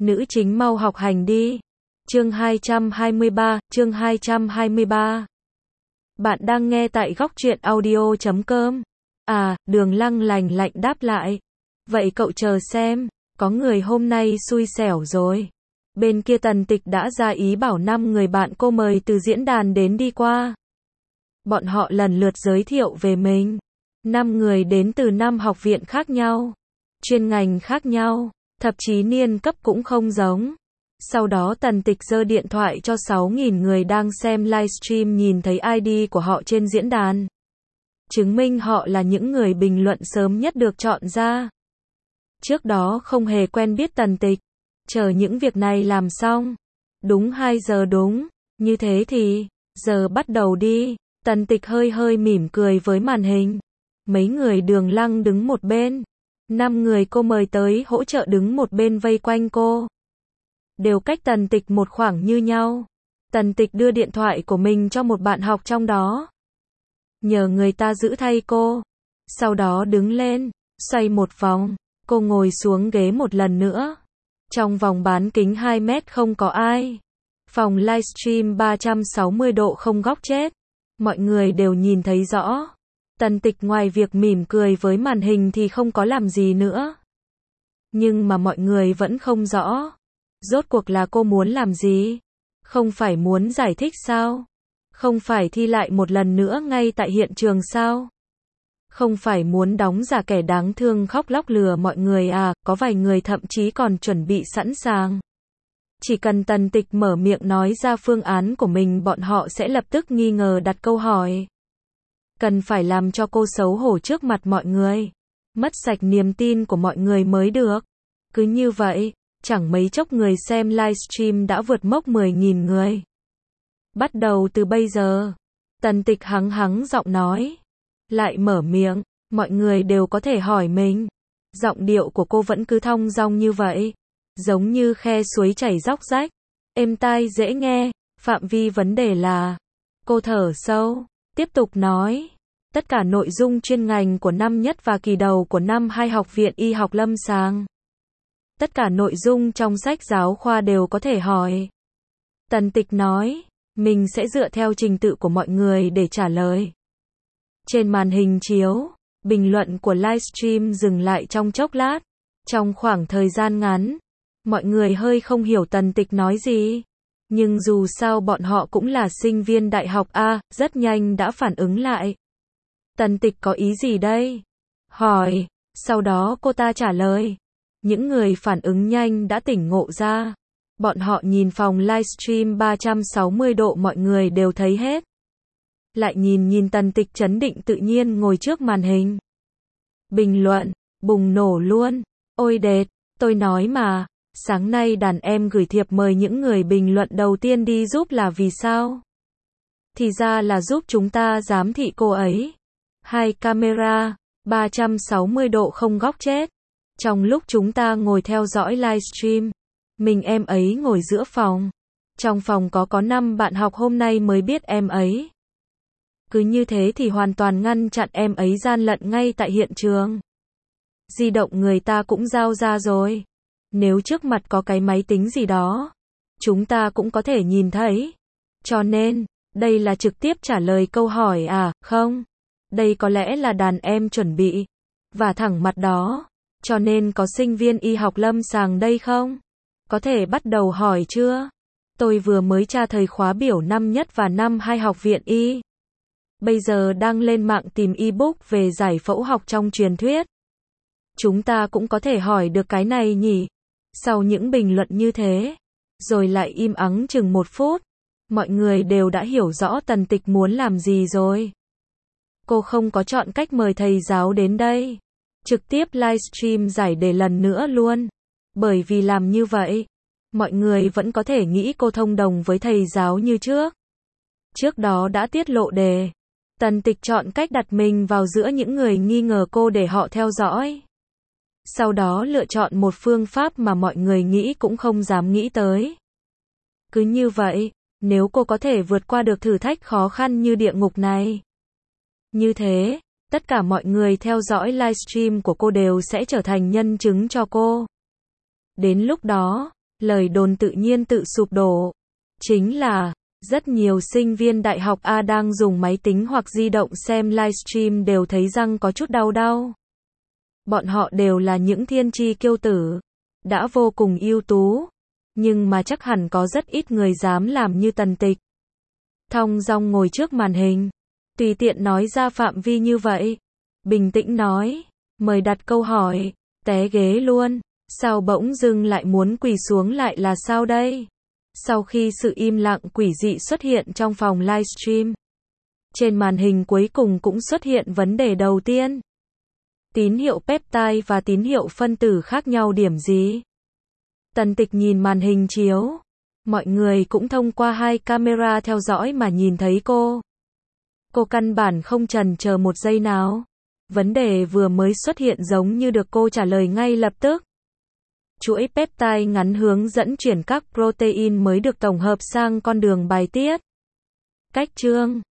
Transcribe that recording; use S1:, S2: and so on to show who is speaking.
S1: Nữ chính mau học hành đi. Chương 223. Bạn đang nghe tại góc truyện audio.com. À, Đường Lăng lành lạnh đáp lại. Vậy cậu chờ xem, có người hôm nay xui xẻo rồi. Bên kia Tần Tịch đã ra ý bảo 5 người bạn cô mời từ diễn đàn đến đi qua. Bọn họ lần lượt giới thiệu về mình. 5 người đến từ 5 học viện khác nhau, chuyên ngành khác nhau, thậm chí niên cấp cũng không giống. Sau đó Tần Tịch giơ điện thoại cho 6.000 người đang xem livestream nhìn thấy ID của họ trên diễn đàn. Chứng minh họ là những người bình luận sớm nhất được chọn ra. Trước đó không hề quen biết Tần Tịch. Chờ những việc này làm xong. Đúng 2 giờ đúng. Như thế thì, giờ bắt đầu đi. Tần Tịch hơi mỉm cười với màn hình. Mấy người Đường Lăng đứng một bên. 5 người cô mời tới hỗ trợ đứng một bên vây quanh cô. Đều cách Tần Tịch một khoảng như nhau. Tần Tịch đưa điện thoại của mình cho một bạn học trong đó. Nhờ người ta giữ thay cô. Sau đó đứng lên, xoay một vòng. Cô ngồi xuống ghế một lần nữa. Trong vòng bán kính 2 mét không có ai. Phòng livestream 360 độ không góc chết. Mọi người đều nhìn thấy rõ. Tần Tịch ngoài việc mỉm cười với màn hình thì không có làm gì nữa. Nhưng mà mọi người vẫn không rõ. Rốt cuộc là cô muốn làm gì? Không phải muốn giải thích sao? Không phải thi lại một lần nữa ngay tại hiện trường sao? Không phải muốn đóng giả kẻ đáng thương khóc lóc lừa mọi người à? Có vài người thậm chí còn chuẩn bị sẵn sàng. Chỉ cần Tần Tịch mở miệng nói ra phương án của mình, bọn họ sẽ lập tức nghi ngờ đặt câu hỏi. Cần phải làm cho cô xấu hổ trước mặt mọi người. Mất sạch niềm tin của mọi người mới được. Cứ như vậy, chẳng mấy chốc người xem livestream đã vượt mốc 10.000 người. Bắt đầu từ bây giờ. Tần Tịch hắng giọng nói. Lại mở miệng, mọi người đều có thể hỏi mình. Giọng điệu của cô vẫn cứ thong dong như vậy. Giống như khe suối chảy róc rách. Êm tai dễ nghe. Phạm vi vấn đề là. Cô thở sâu. Tiếp tục nói. Tất cả nội dung chuyên ngành của năm nhất và kỳ đầu của năm 2 học viện y học lâm sàng. Tất cả nội dung trong sách giáo khoa đều có thể hỏi. Tần Tịch nói. Mình sẽ dựa theo trình tự của mọi người để trả lời. Trên màn hình chiếu, bình luận của livestream dừng lại trong chốc lát. Trong khoảng thời gian ngắn, mọi người hơi không hiểu Tần Tịch nói gì. Nhưng dù sao bọn họ cũng là sinh viên đại học A, rất nhanh đã phản ứng lại. Tần Tịch có ý gì đây? Hỏi, sau đó cô ta trả lời. Những người phản ứng nhanh đã tỉnh ngộ ra. Bọn họ nhìn phòng livestream 360 độ mọi người đều thấy hết. Lại nhìn Tần Tịch trấn định tự nhiên ngồi trước màn hình. Bình luận, bùng nổ luôn. Ôi đệt, tôi nói mà, sáng nay đàn em gửi thiệp mời những người bình luận đầu tiên đi giúp là vì sao? Thì ra là giúp chúng ta giám thị cô ấy. 2 camera, 360 độ không góc chết. Trong lúc chúng ta ngồi theo dõi livestream, mình em ấy ngồi giữa phòng. Trong phòng có 5 bạn học hôm nay mới biết em ấy. Cứ như thế thì hoàn toàn ngăn chặn em ấy gian lận ngay tại hiện trường. Di động người ta cũng giao ra rồi. Nếu trước mặt có cái máy tính gì đó, chúng ta cũng có thể nhìn thấy. Cho nên, đây là trực tiếp trả lời câu hỏi à, không? Đây có lẽ là đàn em chuẩn bị. Và thẳng mặt đó. Cho nên có sinh viên y học lâm sàng đây không? Có thể bắt đầu hỏi chưa? Tôi vừa mới tra thời khóa biểu năm nhất và năm 2 học viện y. Bây giờ đang lên mạng tìm ebook về giải phẫu học trong truyền thuyết. Chúng ta cũng có thể hỏi được cái này nhỉ? Sau những bình luận như thế, rồi lại im ắng chừng 1 phút, mọi người đều đã hiểu rõ Tần Tịch muốn làm gì rồi. Cô không có chọn cách mời thầy giáo đến đây. Trực tiếp livestream giải đề lần nữa luôn. Bởi vì làm như vậy, mọi người vẫn có thể nghĩ cô thông đồng với thầy giáo như trước. Trước đó đã tiết lộ đề. Tần Tịch chọn cách đặt mình vào giữa những người nghi ngờ cô để họ theo dõi. Sau đó lựa chọn một phương pháp mà mọi người nghĩ cũng không dám nghĩ tới. Cứ như vậy, nếu cô có thể vượt qua được thử thách khó khăn như địa ngục này. Như thế, tất cả mọi người theo dõi livestream của cô đều sẽ trở thành nhân chứng cho cô. Đến lúc đó, Lời đồn tự nhiên tự sụp đổ. Chính là, rất nhiều sinh viên đại học A đang dùng máy tính hoặc di động xem livestream đều thấy răng có chút đau đau. Bọn họ đều là những thiên chi kiêu tử, đã vô cùng ưu tú, nhưng mà chắc hẳn có rất ít người dám làm như Tần Tịch. Thong dong ngồi trước màn hình, tùy tiện nói ra phạm vi như vậy, bình tĩnh nói, mời đặt câu hỏi, té ghế luôn, sao bỗng dưng lại muốn quỳ xuống lại là sao đây? Sau khi sự im lặng quỷ dị xuất hiện trong phòng livestream, trên màn hình cuối cùng cũng xuất hiện vấn đề đầu tiên. Tín hiệu peptide và tín hiệu phân tử khác nhau điểm gì? Tần Tịch nhìn màn hình chiếu. Mọi người cũng thông qua hai camera theo dõi mà nhìn thấy cô. Cô căn bản không chần chờ một giây nào. Vấn đề vừa mới xuất hiện giống như được cô trả lời ngay lập tức. Chuỗi peptide ngắn hướng dẫn chuyển các protein mới được tổng hợp sang con đường bài tiết. Cách chương